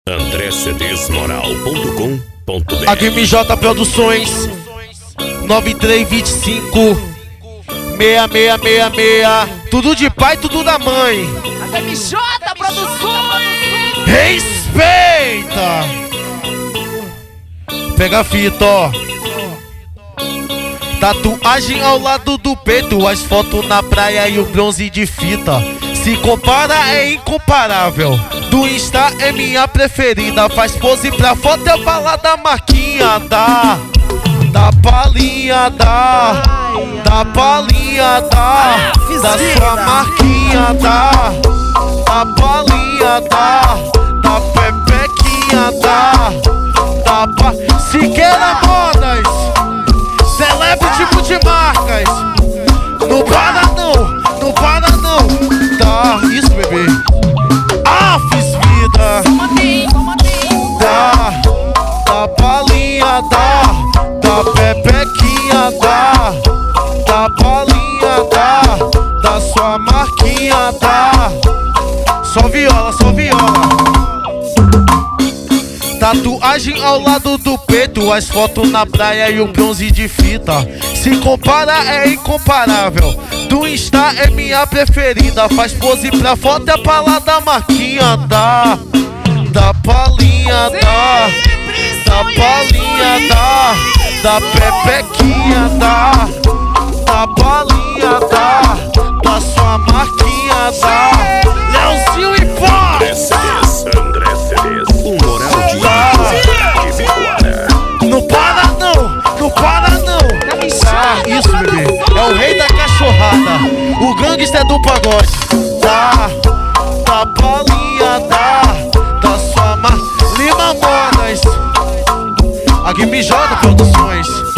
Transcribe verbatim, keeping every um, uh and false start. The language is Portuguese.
André C Ds Moral ponto com ponto br. A G M J Produções nove três dois cinco seis seis seis seis. Tudo de pai, tudo da mãe. A G M J Produções. Respeita. Pega a fita, ó. Tatuagem ao lado do peito, as fotos na praia e o bronze de fita. Se compara é incomparável. Do Insta é minha preferida. Faz pose pra foto, é balada, marquinha da Da palhinha da Da palhinha da Da sua marquinha da Da palhinha da Da pepequinha da Da pa... Siqueira Modas, celebra o tipo de marcas. Não para não, não para não. Tá, isso bebê. Ah, fiz vida. Da, da palhinha da Da pepequinha da Da palhinha da Da sua marquinha da. Só viola, só viola. Tatuagem ao lado do peito, as fotos na praia e o bronze de fita. Se compara é incomparável. Do Insta é minha preferida. Faz pose pra foto, é palada, marquinha da Da palhinha da Da palhinha da Da pepequinha da Da palhinha da Da sua marquinha da Leozinho e pó. André C Ds, André C Ds, o moral de Ibicoara. Não para não, não para não. Tá, isso bebê, é o rei da cachorrada, o gangster do pagode. Tá, da palhinha da Da sua mar... Lima Modas, a G M J Produções.